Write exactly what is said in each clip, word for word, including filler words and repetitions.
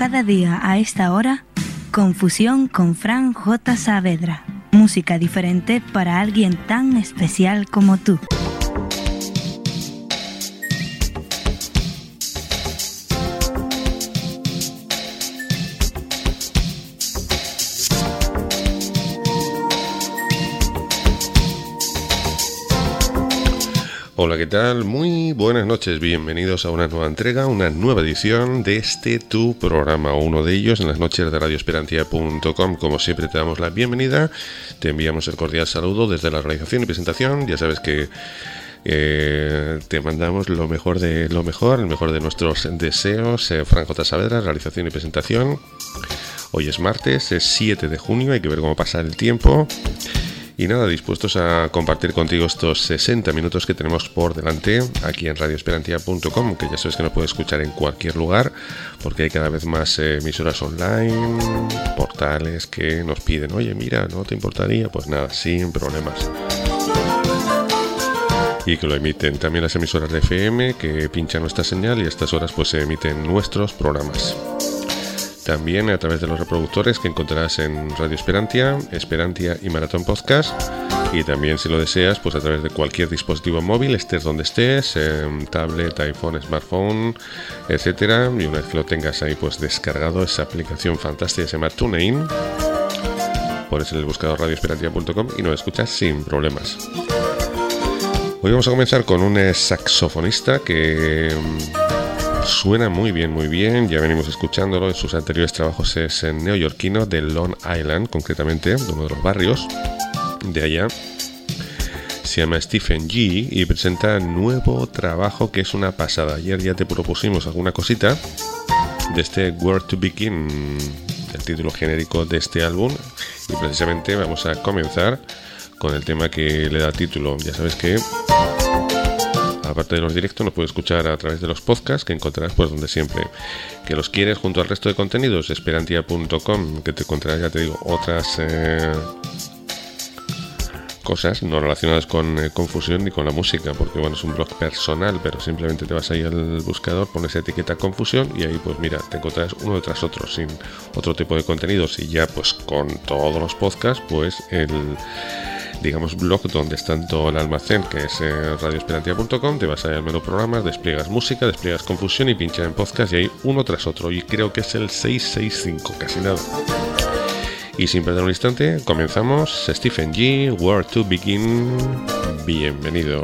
cada día a esta hora, Confusión con Fran J. Saavedra. Música diferente para alguien tan especial como tú. Hola, ¿qué tal? Muy buenas noches, bienvenidos a una nueva entrega, una nueva edición de este tu programa, uno de ellos en las noches de radio esperantia punto com. Como siempre te damos la bienvenida, te enviamos el cordial saludo desde la realización y presentación. Ya sabes que eh, te mandamos lo mejor de lo mejor, el mejor de nuestros deseos. eh, Fran J. Saavedra, realización y presentación. Hoy es martes, es siete de junio, hay que ver cómo pasa el tiempo. Y nada, dispuestos a compartir contigo estos sesenta minutos que tenemos por delante aquí en radio esperantia punto com, que ya sabes que nos puedes escuchar en cualquier lugar, porque hay cada vez más eh, emisoras online, portales que nos piden, oye, mira, ¿no te importaría? Pues nada, sin problemas. Y que lo emiten también las emisoras de F M, que pinchan nuestra señal y a estas horas pues se emiten nuestros programas. También a través de los reproductores que encontrarás en Radio Esperantia, Esperantia y Maratón Podcast. Y también, si lo deseas, pues a través de cualquier dispositivo móvil, estés donde estés, eh, tablet, iPhone, smartphone, etcétera. Y una vez que lo tengas ahí pues descargado, esa aplicación fantástica se llama TuneIn, pones en el buscador radio esperantia punto com y nos escuchas sin problemas. Hoy vamos a comenzar con un eh, saxofonista que suena muy bien, muy bien. Ya venimos escuchándolo en sus anteriores trabajos. Es neoyorquino de Long Island, concretamente de uno de los barrios de allá. Se llama Stephen G y presenta nuevo trabajo que es una pasada. Ayer ya te propusimos alguna cosita de este Where to Begin, el título genérico de este álbum, y precisamente vamos a comenzar con el tema que le da título. Ya sabes que aparte de los directos, nos puedes escuchar a través de los podcasts que encontrarás pues donde siempre. Que los quieres junto al resto de contenidos, esperantia punto com, que te encontrarás, ya te digo, otras eh, cosas no relacionadas con eh, confusión ni con la música, porque bueno, es un blog personal, pero simplemente te vas ahí al buscador, pones etiqueta confusión y ahí pues mira, te encontrarás uno tras otro sin otro tipo de contenidos. Y ya pues con todos los podcasts, pues el digamos blog donde está todo el almacén, que es eh, radio esperantia punto com. Te vas a ir al menú programas, despliegas música, despliegas confusión y pinchas en podcast y ahí uno tras otro, y creo que es el seiscientos sesenta y cinco, casi nada. Y sin perder un instante, comenzamos. Stephen G, Where to Begin. Bienvenido.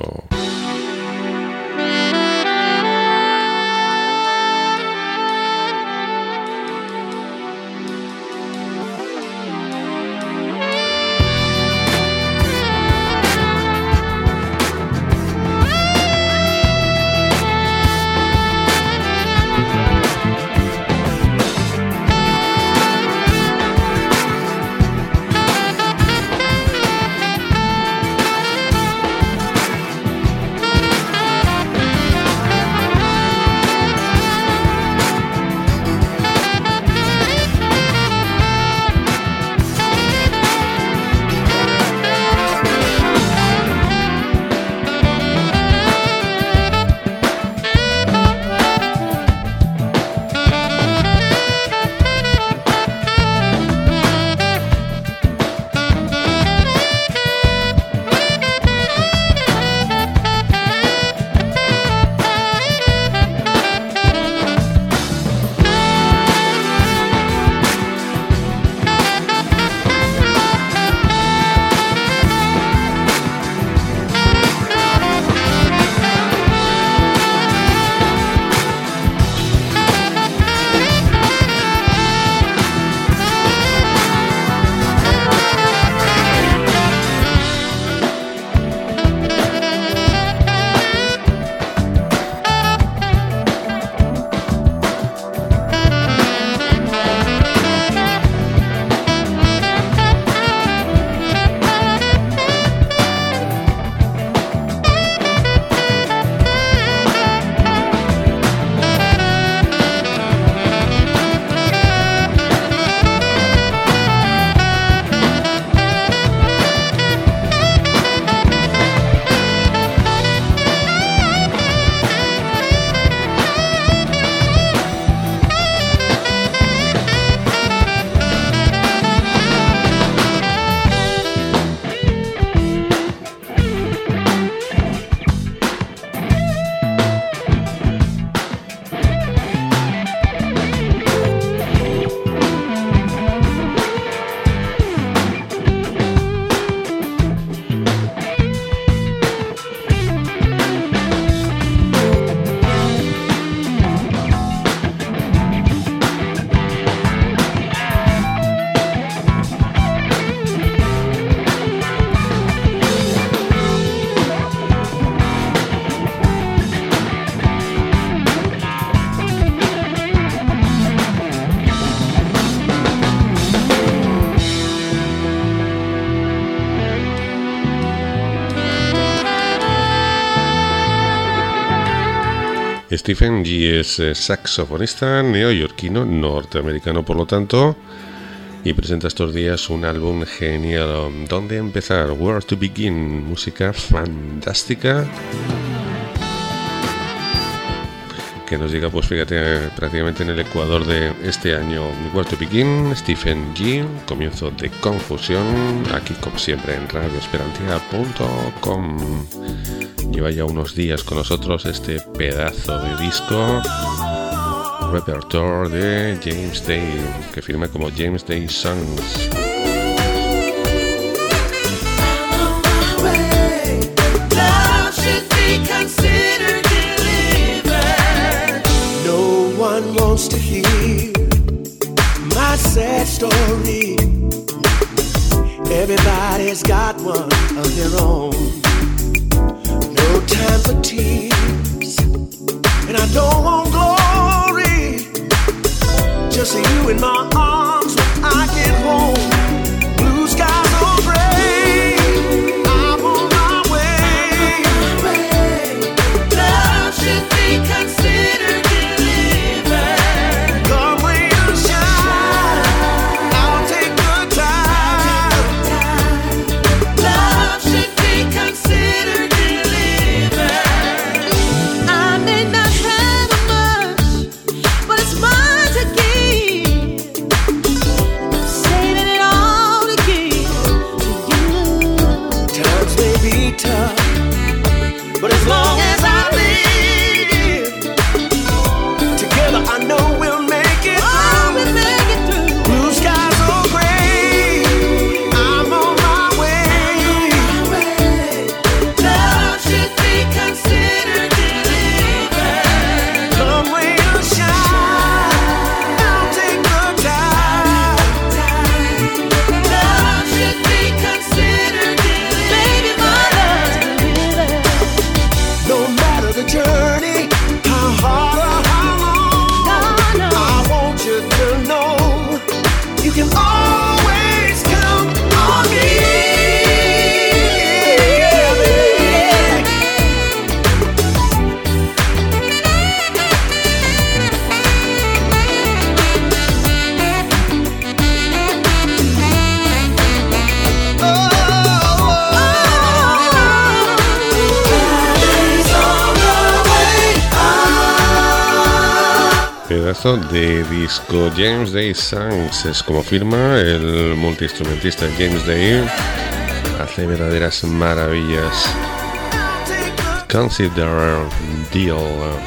Stephen G es eh, saxofonista neoyorquino, norteamericano por lo tanto, y presenta estos días un álbum genial. ¿Dónde empezar? Where to begin. Música fantástica que nos llega, pues fíjate, prácticamente en el ecuador de este año. Where to begin, Stephen G, comienzo de Confusión, aquí como siempre en radio esperantia punto com. Lleva ya unos días con nosotros este pedazo de disco, Repertoire de James Day, que firma como James Day Songs. Wants to hear my sad story. Everybody's got one of their own. No time for tears, and I don't want glory. Just you in my arms when I get home. Blue skies are gray. I'm on my way. Love should be considered. But as long as I live, together I know we'll make it through. Oh, we'll make it through. Blue skies are gray. I'm on my way. Love should be considered delivered. Come rain or shine, I'll take the time. Love should be considered delivered. Baby, my love's delivered. No matter the journey, how hard or how long, no, no. I want you to know you can always count on me. Pedazo de disco. James Day Songs es como firma el multiinstrumentista James Day. Hace verdaderas maravillas. Consider Deal.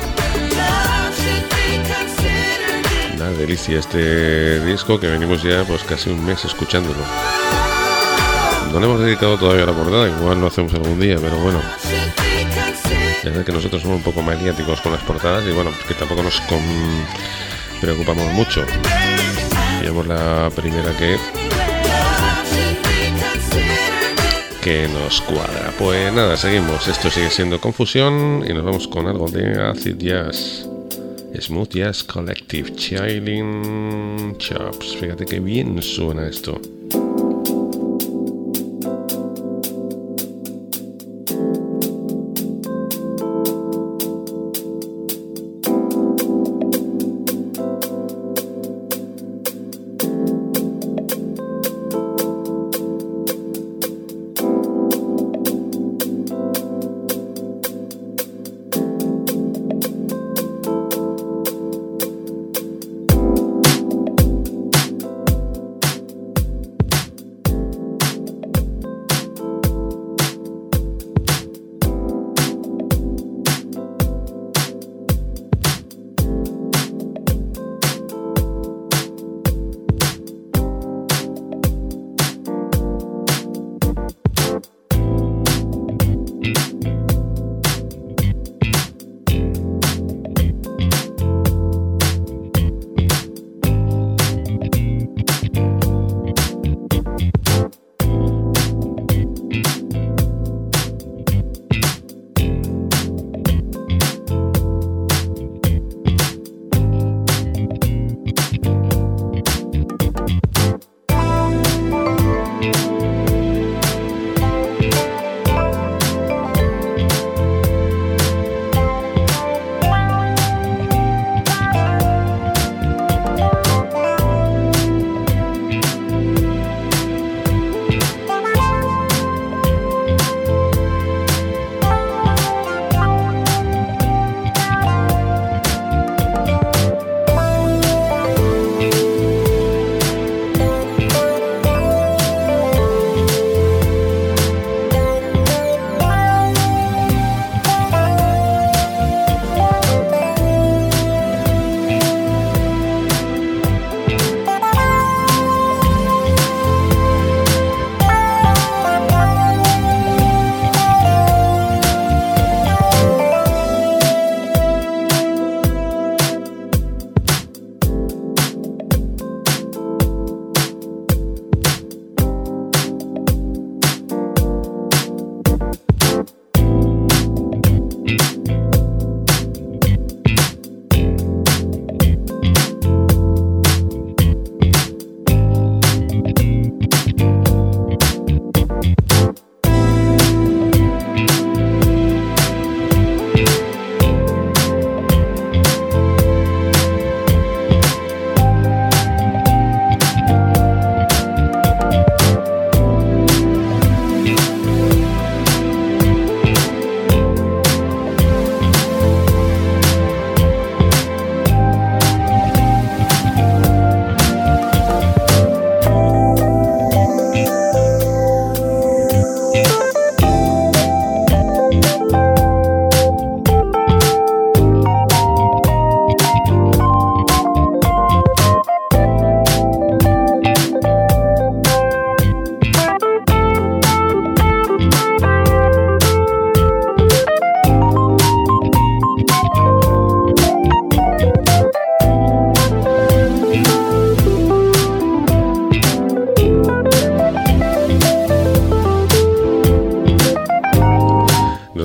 Una delicia este disco que venimos ya pues casi un mes escuchándolo. No le hemos dedicado todavía la portada, igual lo hacemos algún día, pero bueno. La verdad que nosotros somos un poco maniáticos con las portadas y bueno, pues que tampoco nos con... preocupamos mucho. Llevamos la primera que que nos cuadra. Pues nada, seguimos. Esto sigue siendo Confusión y nos vamos con algo de Acid Jazz, Smooth Jazz Collective, Chilling Chops. Fíjate que bien suena esto.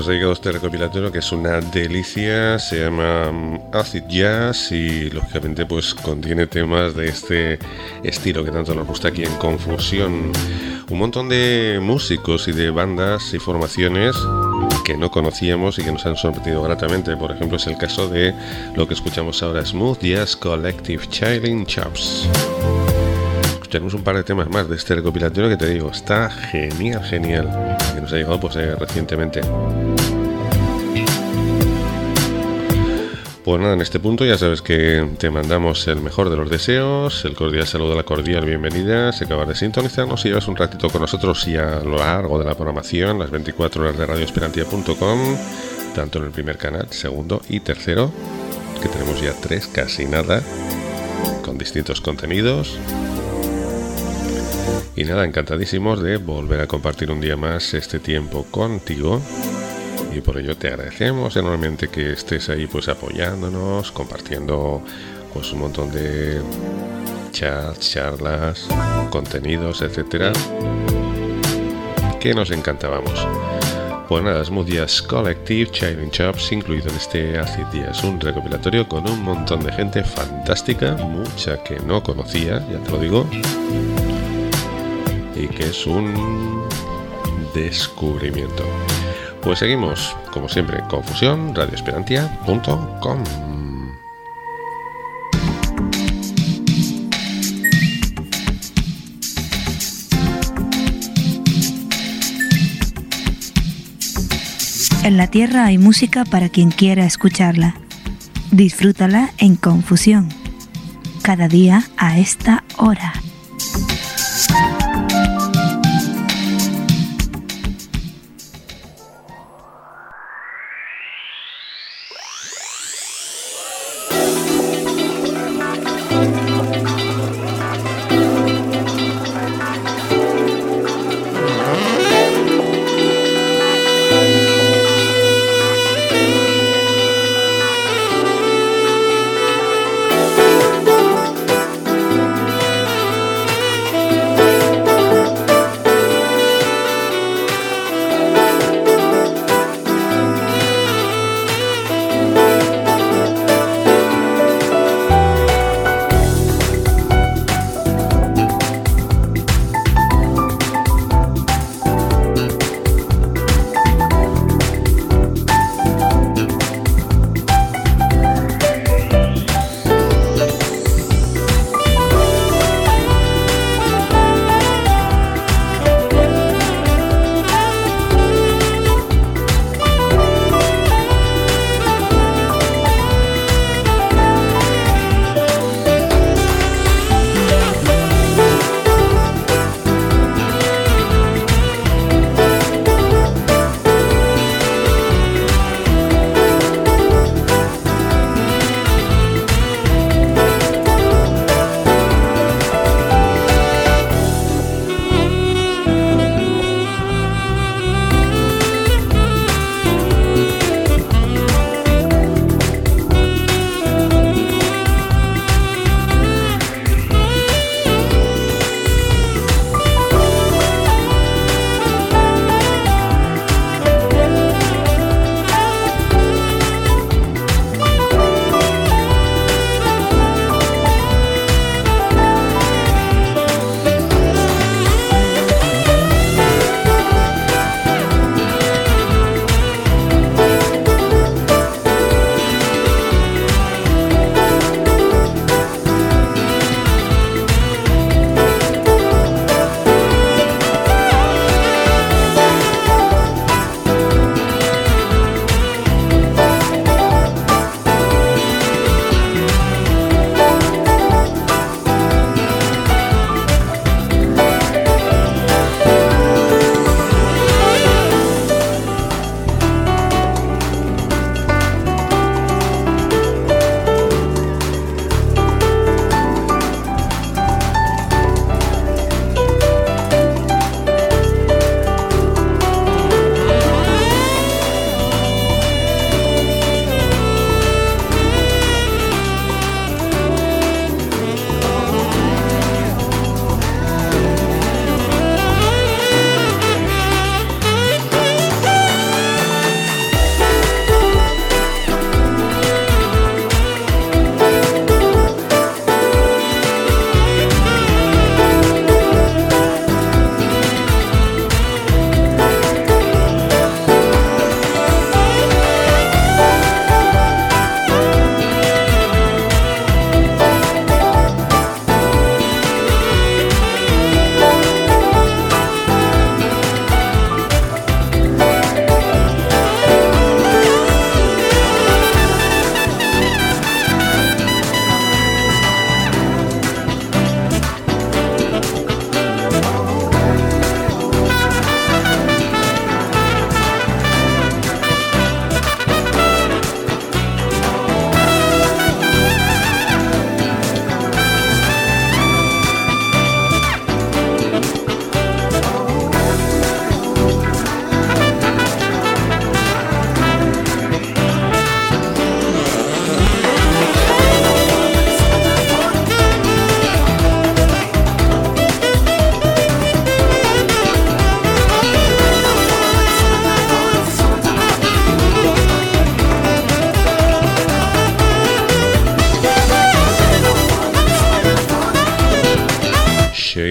nos ha llegado este recopilatorio que es una delicia, se llama Acid Jazz y lógicamente pues contiene temas de este estilo que tanto nos gusta aquí en Confusión. Un montón de músicos y de bandas y formaciones que no conocíamos y que nos han sorprendido gratamente. Por ejemplo, es el caso de lo que escuchamos ahora, Smooth Jazz Collective Chilling Chops. Escucharemos un par de temas más de este recopilatorio que te digo, está genial, genial, que nos ha llegado pues eh, recientemente. Pues nada, en este punto ya sabes que te mandamos el mejor de los deseos, el cordial saludo, la cordial bienvenida. Si acabas de sintonizarnos y llevas un ratito con nosotros y a lo largo de la programación, las veinticuatro horas de radio esperantia punto com, tanto en el primer canal, segundo y tercero, que tenemos ya tres, casi nada, con distintos contenidos. Y nada, encantadísimos de volver a compartir un día más este tiempo contigo. Y por ello te agradecemos enormemente que estés ahí pues apoyándonos, compartiendo pues un montón de chats, charlas, contenidos, etcétera, que nos encantábamos. Pues nada, Smooth Jazz Collective Chilling Chops, incluido en este Acid Jazz, un recopilatorio con un montón de gente fantástica, mucha que no conocía, ya te lo digo, y que es un descubrimiento. Pues seguimos, como siempre, Confusión, radio esperantia punto com. En la Tierra hay música para quien quiera escucharla. Disfrútala en Confusión, cada día a esta hora.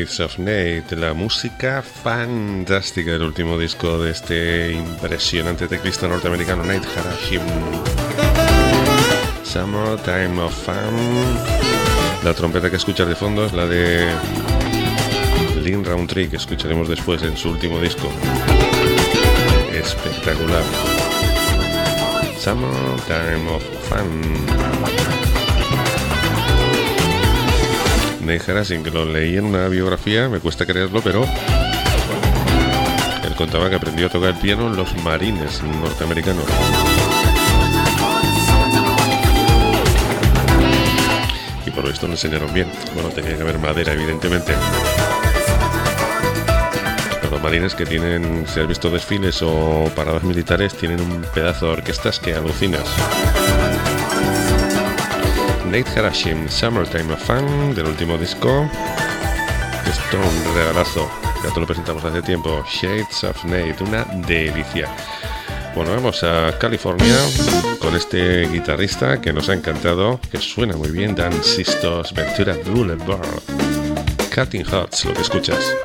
Shades of Nate, la música fantástica del último disco de este impresionante teclista norteamericano Nate Harashim. Summertime of Fun. La trompeta que escuchas de fondo es la de Lynn Roundtree, que escucharemos después en su último disco. Espectacular. Summertime of Fun. Nate Harashim, que lo leí en una biografía, me cuesta creerlo, pero él contaba que aprendió a tocar el piano en los marines norteamericanos. Y por esto lo enseñaron bien. Bueno, tenía que haber madera, evidentemente. Pero los marines que tienen, si has visto desfiles o paradas militares, tienen un pedazo de orquestas que alucinas. Nate Harashim, Summertime of Fun, del último disco. Esto es un regalazo, ya te lo presentamos hace tiempo. Shades of Nate, una delicia. Bueno, vamos a California con este guitarrista que nos ha encantado, que suena muy bien, Dan Sistos, Ventura Boulevard. Cutting Hearts, lo que escuchas.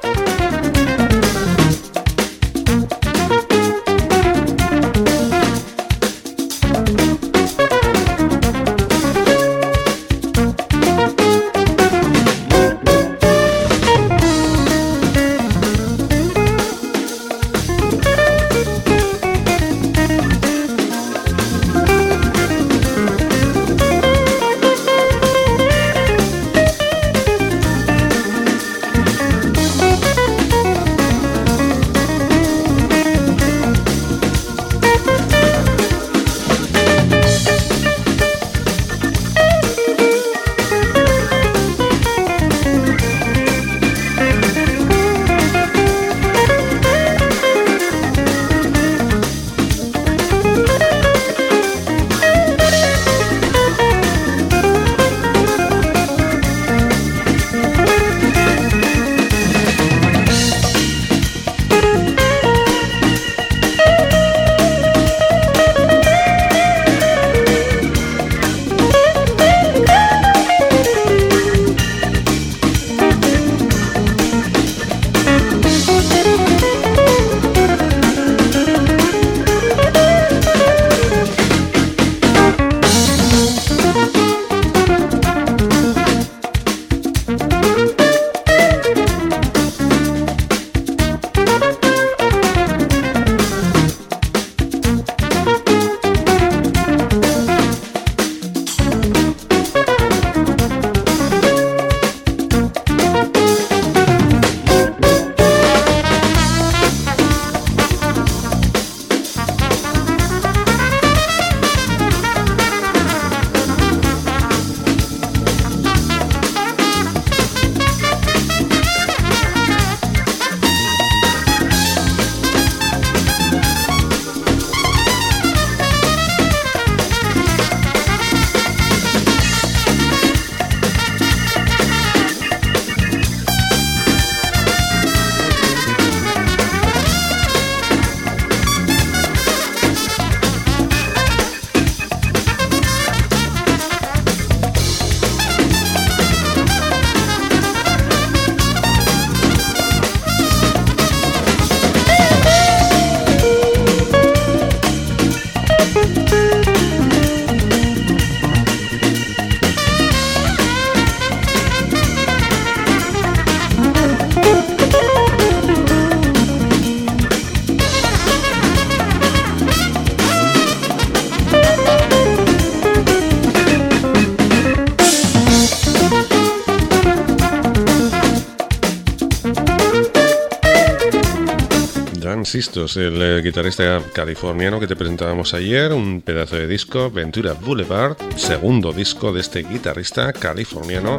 Sistos, el eh, guitarrista californiano que te presentábamos ayer, un pedazo de disco, Ventura Boulevard, segundo disco de este guitarrista californiano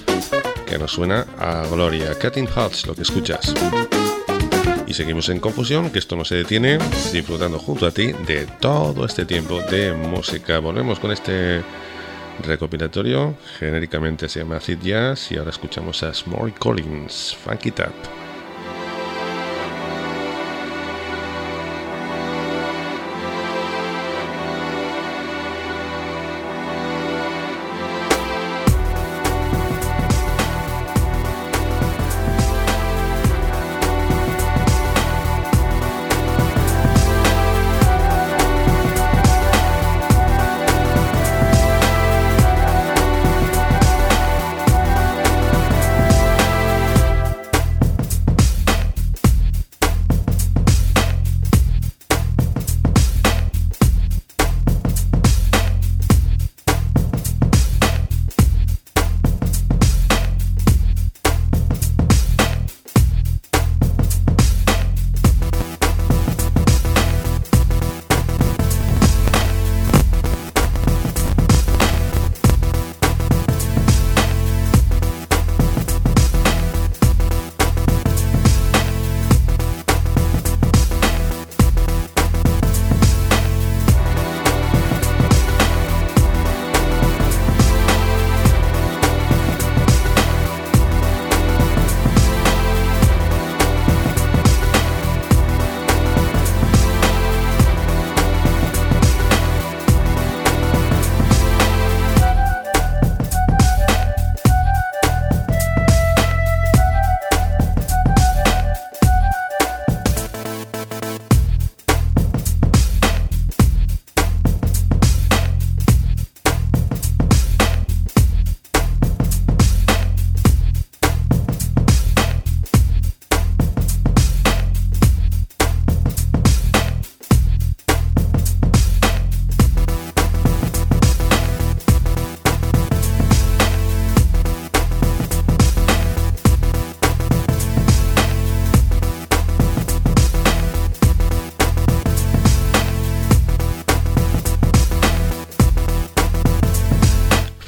que nos suena a gloria. Cutting Hearts, lo que escuchas. Y seguimos en Confusión, que esto no se detiene, disfrutando junto a ti de todo este tiempo de música. Volvemos con este recopilatorio, genéricamente se llama Acid Jazz, y ahora escuchamos a Small Collins, Funk It Up.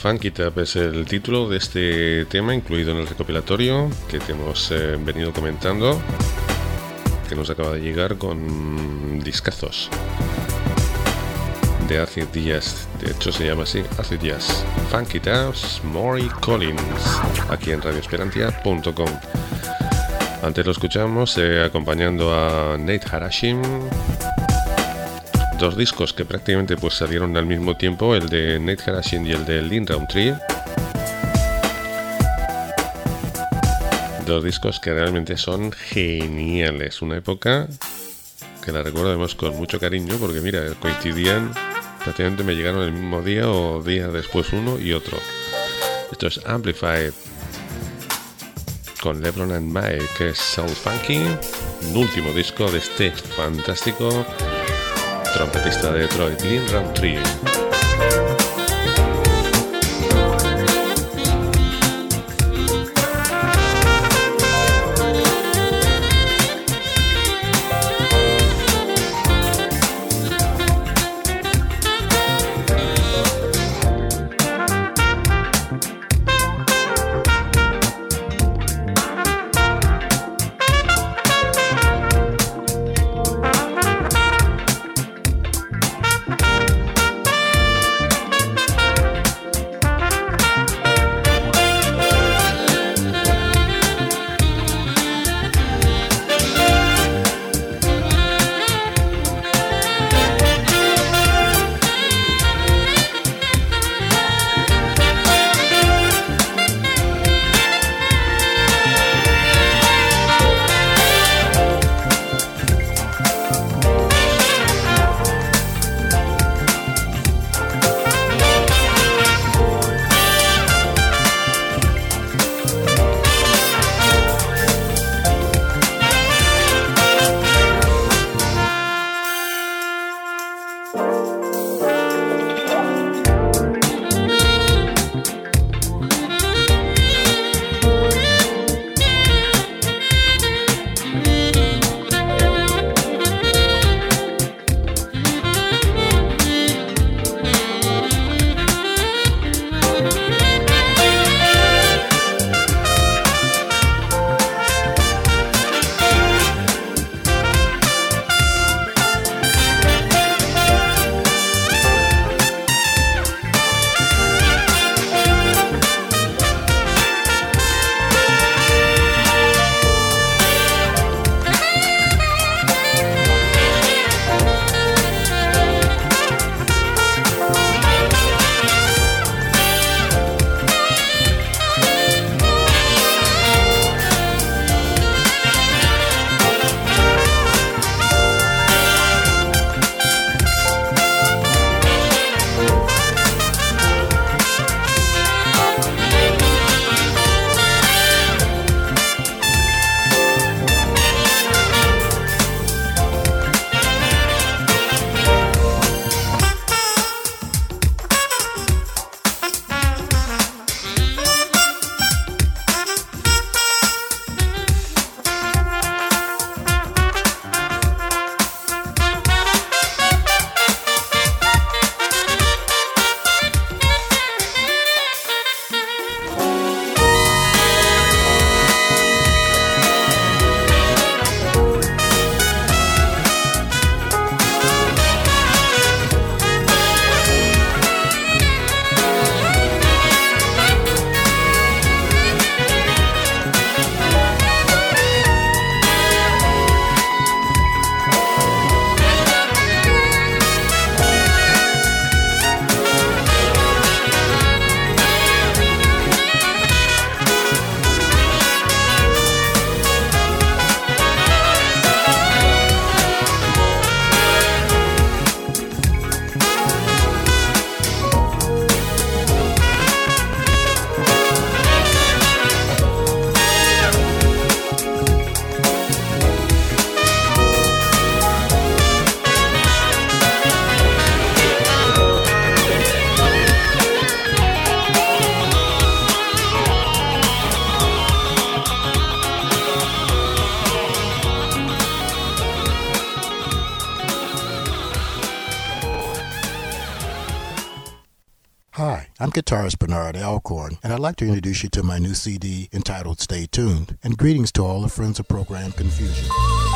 Funky Tap es el título de este tema incluido en el recopilatorio que te hemos eh, venido comentando, que nos acaba de llegar con discazos de Acid Jazz. De hecho se llama así, Acid Jazz. Funky Taps, Maury Collins, aquí en radio esperantia punto com. Antes lo escuchamos eh, acompañando a Nate Harashim. Dos discos que prácticamente pues salieron al mismo tiempo, el de Nate Harashim y el de Lynn Roundtree. Dos discos que realmente son geniales. Una época que la recuerdo además con mucho cariño porque mira, coincidían, prácticamente me llegaron el mismo día o días después uno y otro. Esto es Amplified con LeBron and Mike, que es Soul Funky, un último disco de este fantástico trompetista de Detroit, Lynn Roundtree. I'm guitarist Bernard Alcorn, and I'd like to introduce you to my new C D entitled Stay Tuned, and greetings to all the friends of Program Confusion.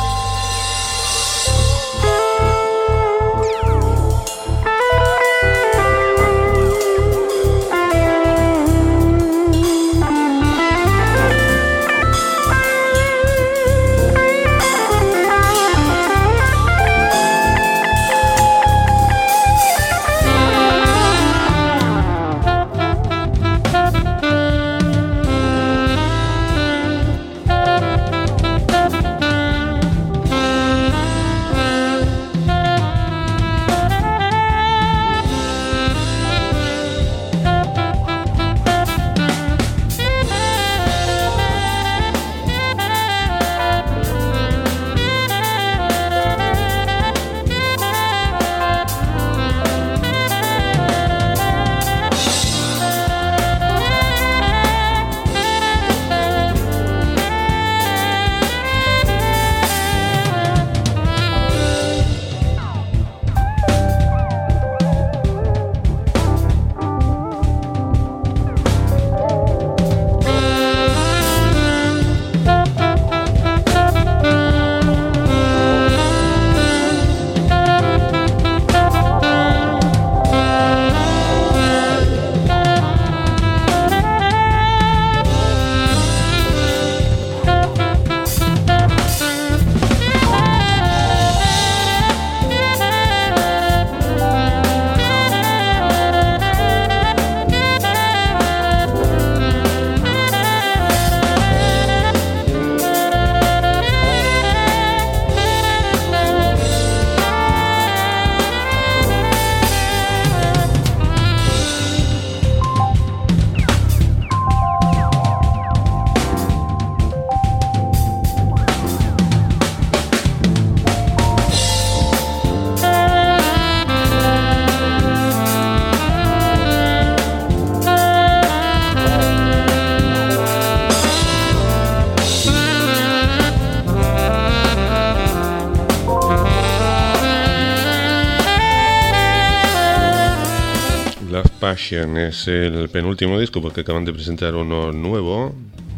Passion es el penúltimo disco porque acaban de presentar uno nuevo.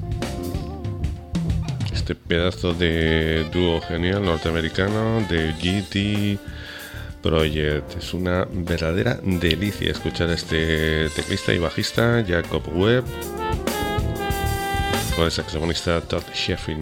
Este pedazo de dúo genial norteamericano de G T Project. Es una verdadera delicia escuchar a este teclista y bajista Jacob Webb con el saxofonista Todd Sheffin.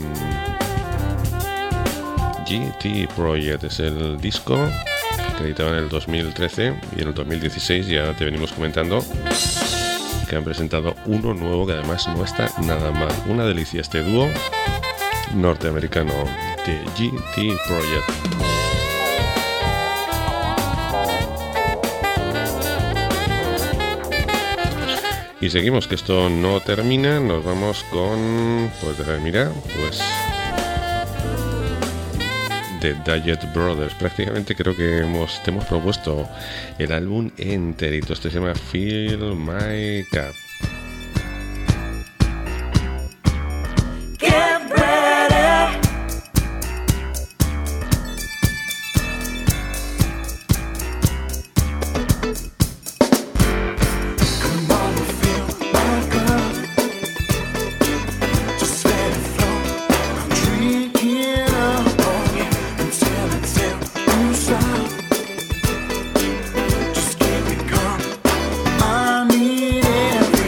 G T Project es el disco que editaban en el dos mil trece, y en el dos mil dieciséis ya te venimos comentando que han presentado uno nuevo que además no está nada mal. Una delicia este dúo norteamericano de G T Project. Y seguimos, que esto no termina, nos vamos con, pues déjame mirar, pues The Dayet Brothers. Prácticamente creo que hemos, te hemos propuesto el álbum enterito. Este se llama Fill My Cup. Every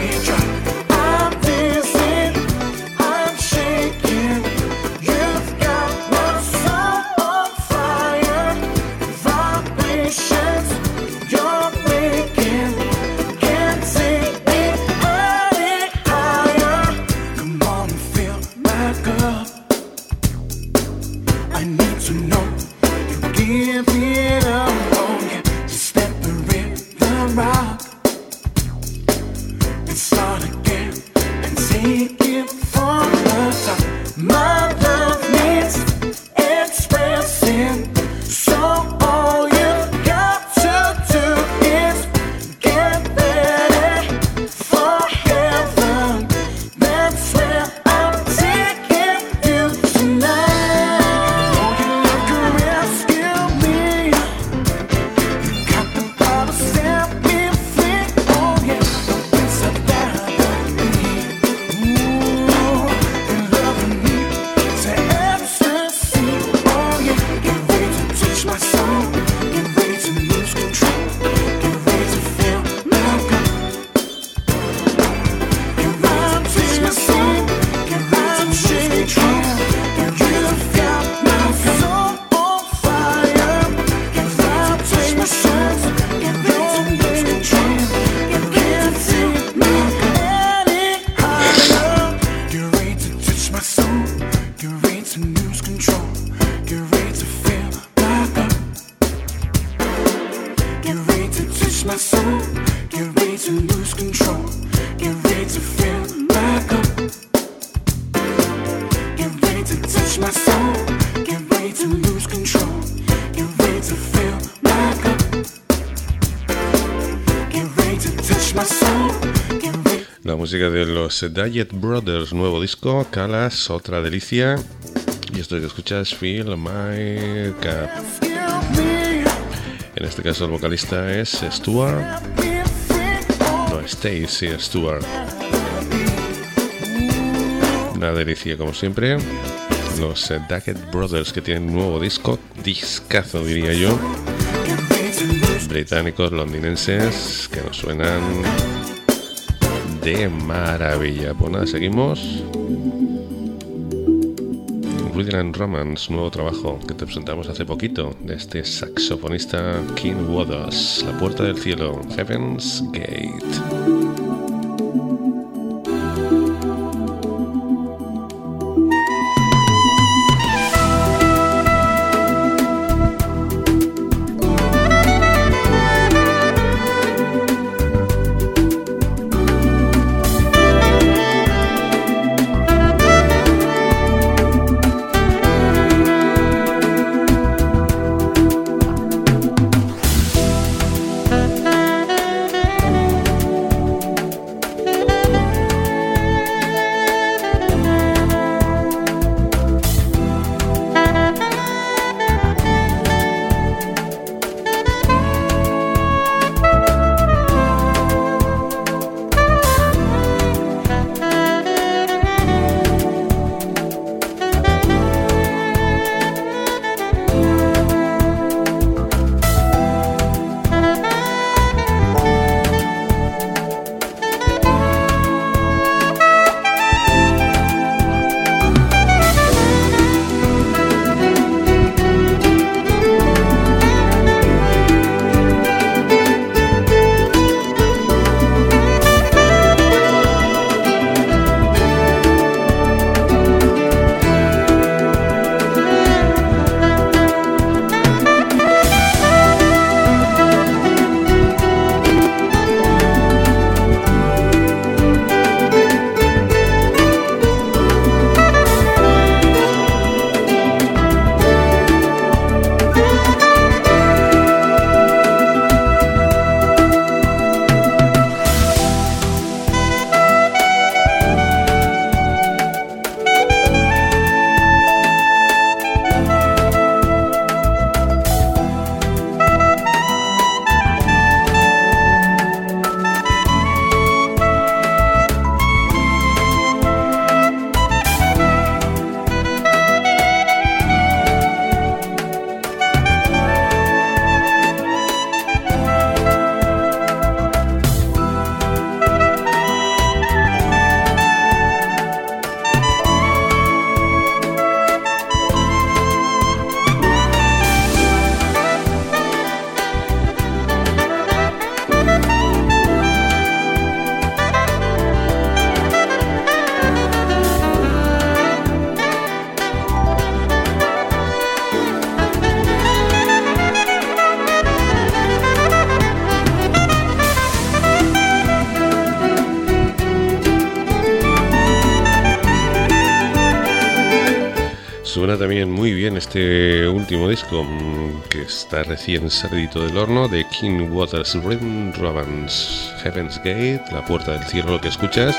my soul. Get ready to lose control. Get ready to feel back up. Get ready to touch my soul. Get ready to lose control. Get ready to feel back up. Get ready to touch my soul. Get ready. La música de los Diet Brothers, nuevo disco, Calas, otra delicia. Y esto que escuchas, Feel My Cup. En este caso el vocalista es Stuart. No, Stacey Stuart. Una delicia como siempre. Los uh, Diet Brothers, que tienen un nuevo disco, discazo diría yo. Británicos, londinenses, que nos suenan de maravilla. Pues nada, seguimos. Rhythm and Romance, nuevo trabajo que te presentamos hace poquito de este saxofonista King Waters, La Puerta del Cielo, Heaven's Gate. Suena también muy bien este último disco que está recién salido del horno, de King Waters, Rhythm Romance, Heaven's Gate, La Puerta del Cielo, lo que escuchas,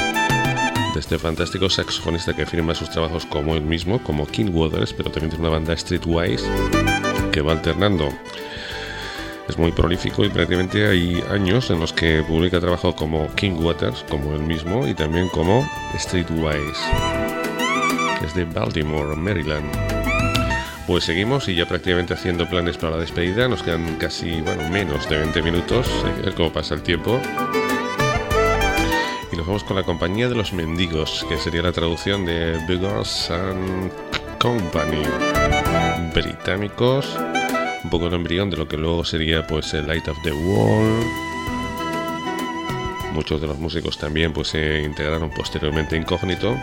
de este fantástico saxofonista que firma sus trabajos como él mismo, como King Waters, pero también tiene una banda Streetwise que va alternando. Es muy prolífico y prácticamente hay años en los que publica trabajo como King Waters, como él mismo, y también como Streetwise. Es de Baltimore, Maryland. Pues seguimos y ya prácticamente haciendo planes para la despedida. Nos quedan casi, bueno, menos de veinte minutos. Hay que ver cómo pasa el tiempo. Y nos vamos con la Compañía de los Mendigos, que sería la traducción de Beggars and Company. Británicos, un poco el embrión de lo que luego sería pues el Light of the Wall. Muchos de los músicos también pues se integraron posteriormente Incógnito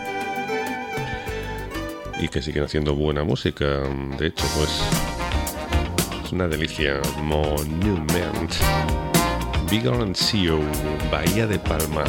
y que siguen haciendo buena música. De hecho, pues es una delicia. Monument. Vigarancio, Bahía de Palma.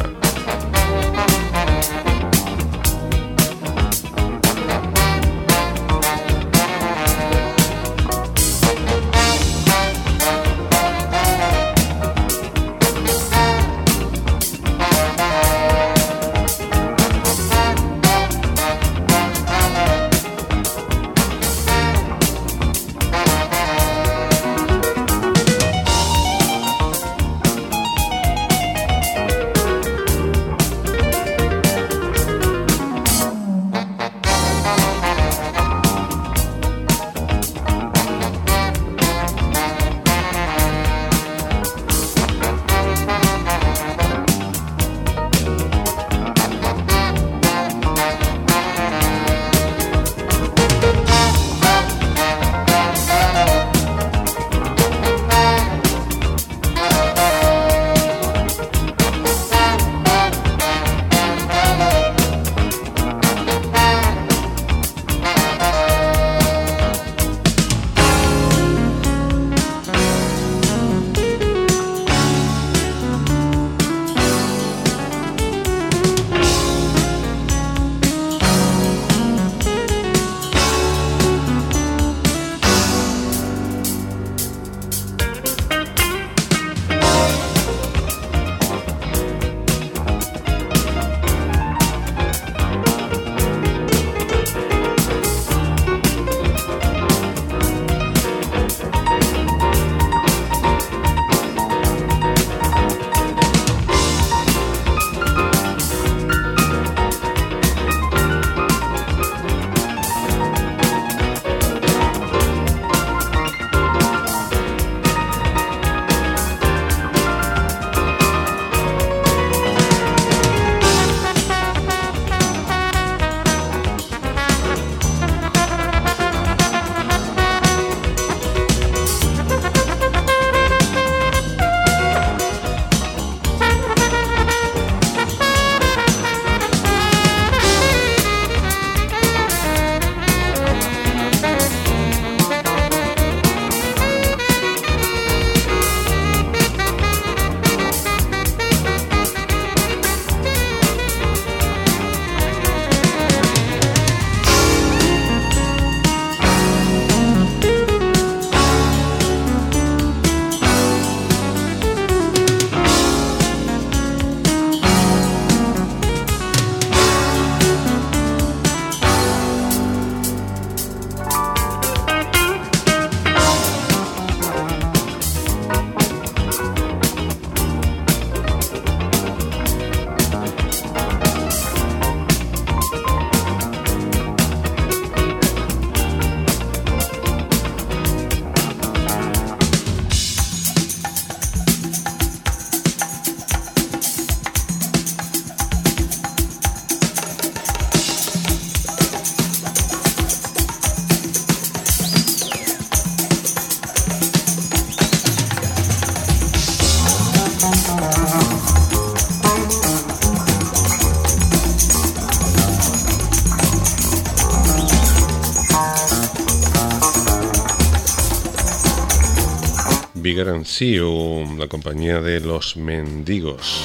Vigarancio, la compañía de los mendigos.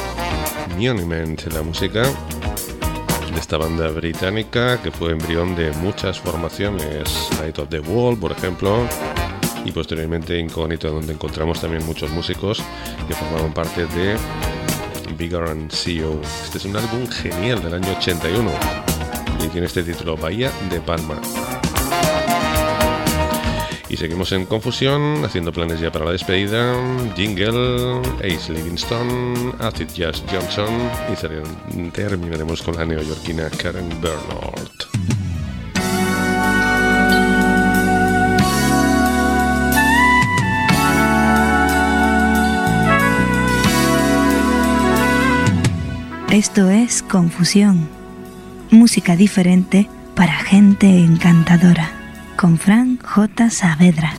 Monument, la música de esta banda británica que fue embrión de muchas formaciones, Light of the Wall, por ejemplo, y posteriormente Incógnito, donde encontramos también muchos músicos que formaron parte de Vigarancio. Este es un álbum genial del año ochenta y uno y tiene este título, Bahía de Palma. Y seguimos en confusión, haciendo planes ya para la despedida. Jingle, Ace Livingston, Acid Jazz Johnson y terminaremos con la neoyorquina Karen Bernard. Esto es Confusión, música diferente para gente encantadora, con Fran J. Saavedra.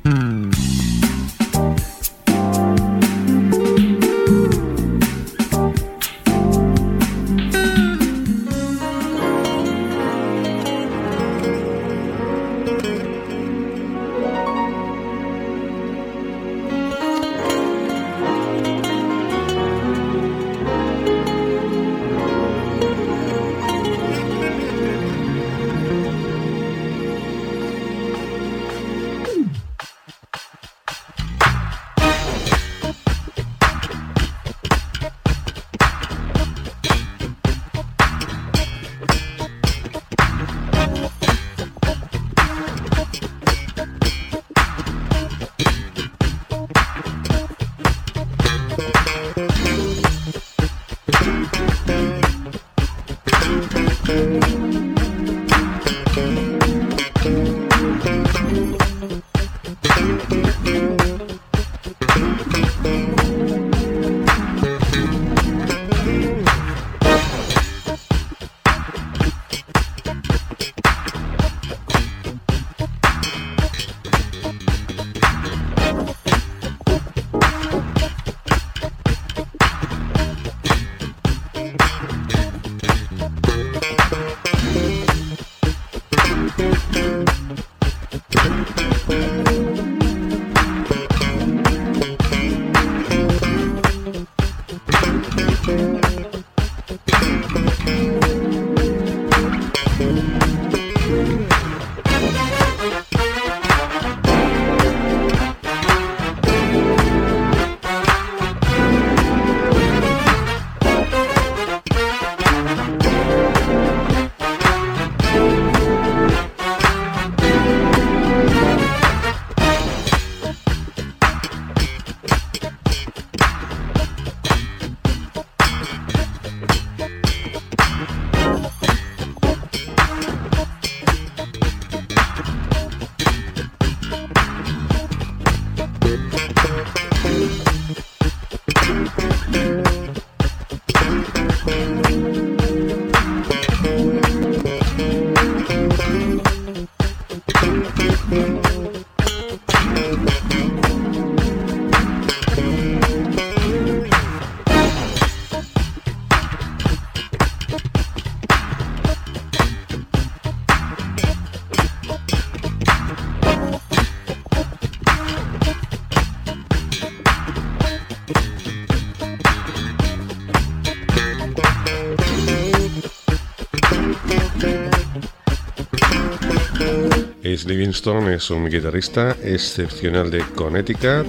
Ace Livingston es un guitarrista excepcional de Connecticut,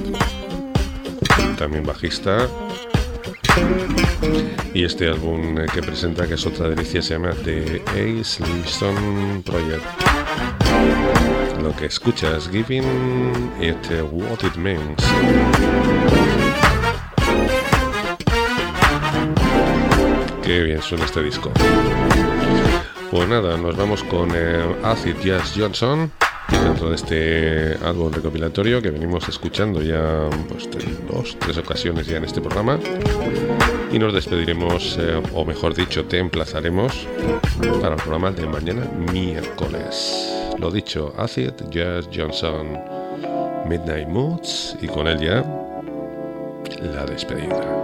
también bajista, y este álbum que presenta, que es otra delicia, se llama The Ace Livingston Project. Lo que escuchas, Giving It What It Means. Qué bien suena este disco. Pues nada, nos vamos con eh, Acid Jazz Johnson, dentro de este álbum recopilatorio que venimos escuchando ya pues, dos, tres ocasiones ya en este programa, y nos despediremos, eh, o mejor dicho, te emplazaremos para el programa de mañana miércoles. Lo dicho, Acid Jazz Johnson, Midnight Moods, y con él ya la despedida.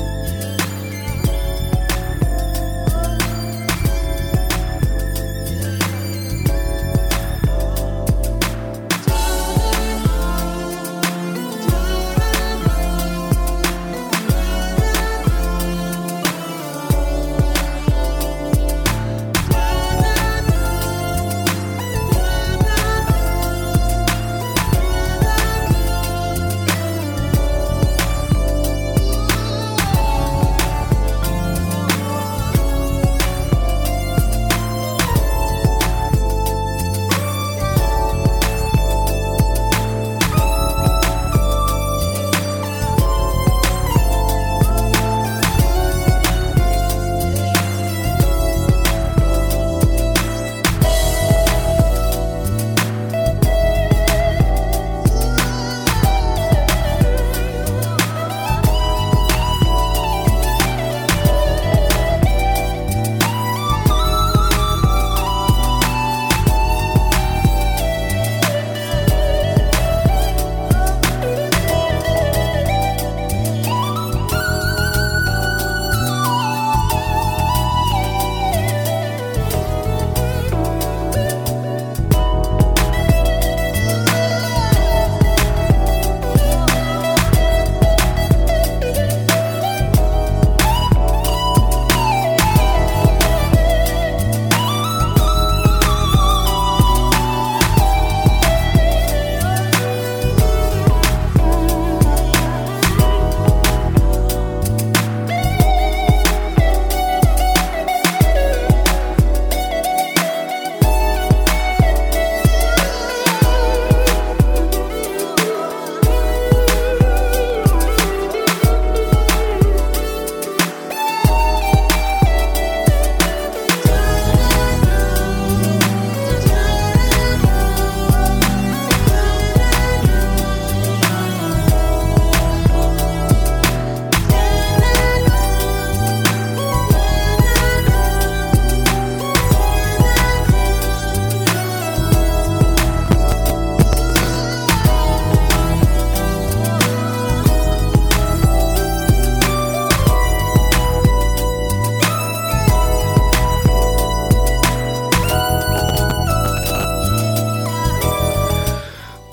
Yeah.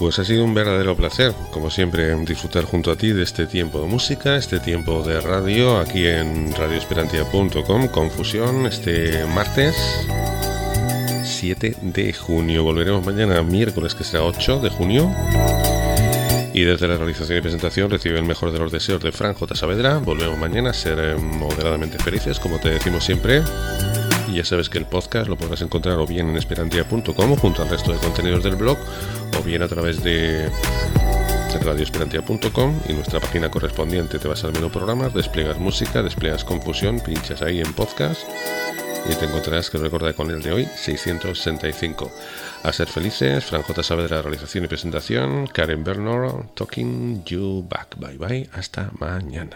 pues ha sido un verdadero placer, como siempre, disfrutar junto a ti de este tiempo de música, este tiempo de radio, aquí en radio esperantia punto com, Confusión, este martes siete de junio. Volveremos mañana miércoles, que será ocho de junio. Y desde la realización y presentación recibe el mejor de los deseos de Fran J. Saavedra. Volvemos mañana a ser moderadamente felices, como te decimos siempre. Y ya sabes que el podcast lo podrás encontrar o bien en esperantia punto com junto al resto de contenidos del blog, o bien a través de radio esperantia punto com y nuestra página correspondiente. Te vas al menú programas, despliegas música, despliegas Confusión, pinchas ahí en podcast y te encontrarás, que recuerda con el de hoy, seiscientos sesenta y cinco. A ser felices, Fran J. Saavedra, realización y presentación, Karen Bernor, talking you back. Bye bye, hasta mañana.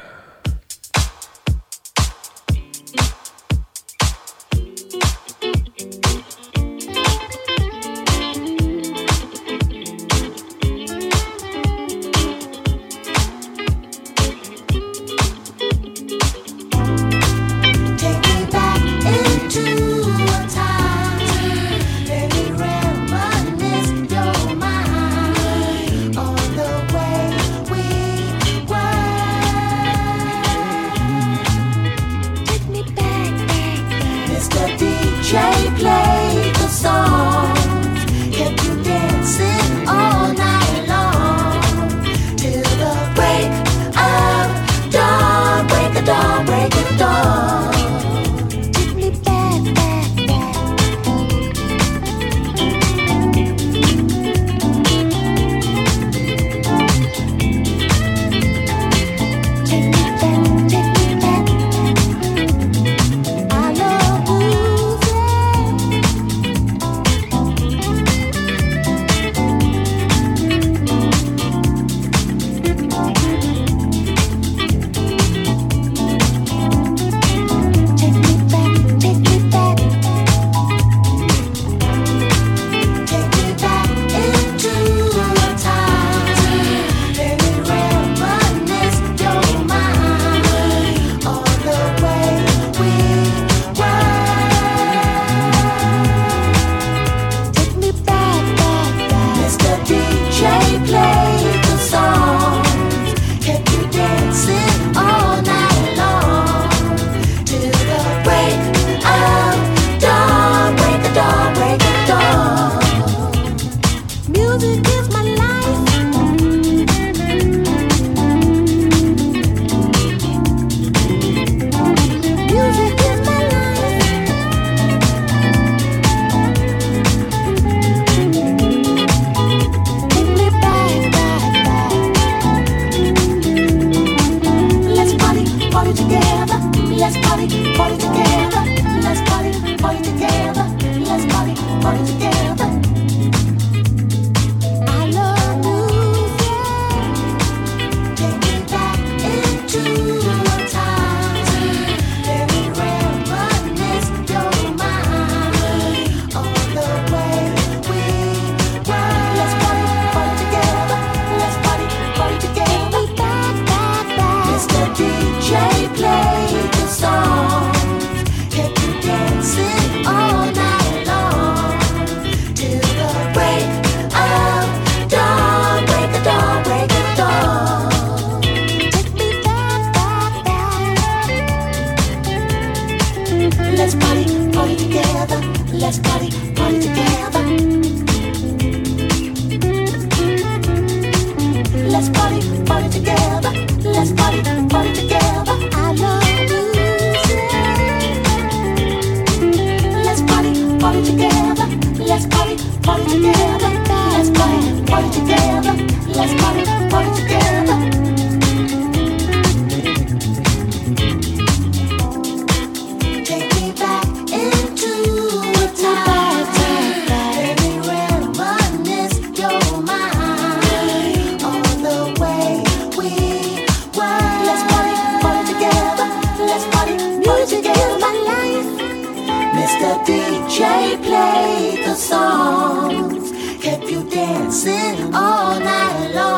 D J played the songs, kept you dancing all night long.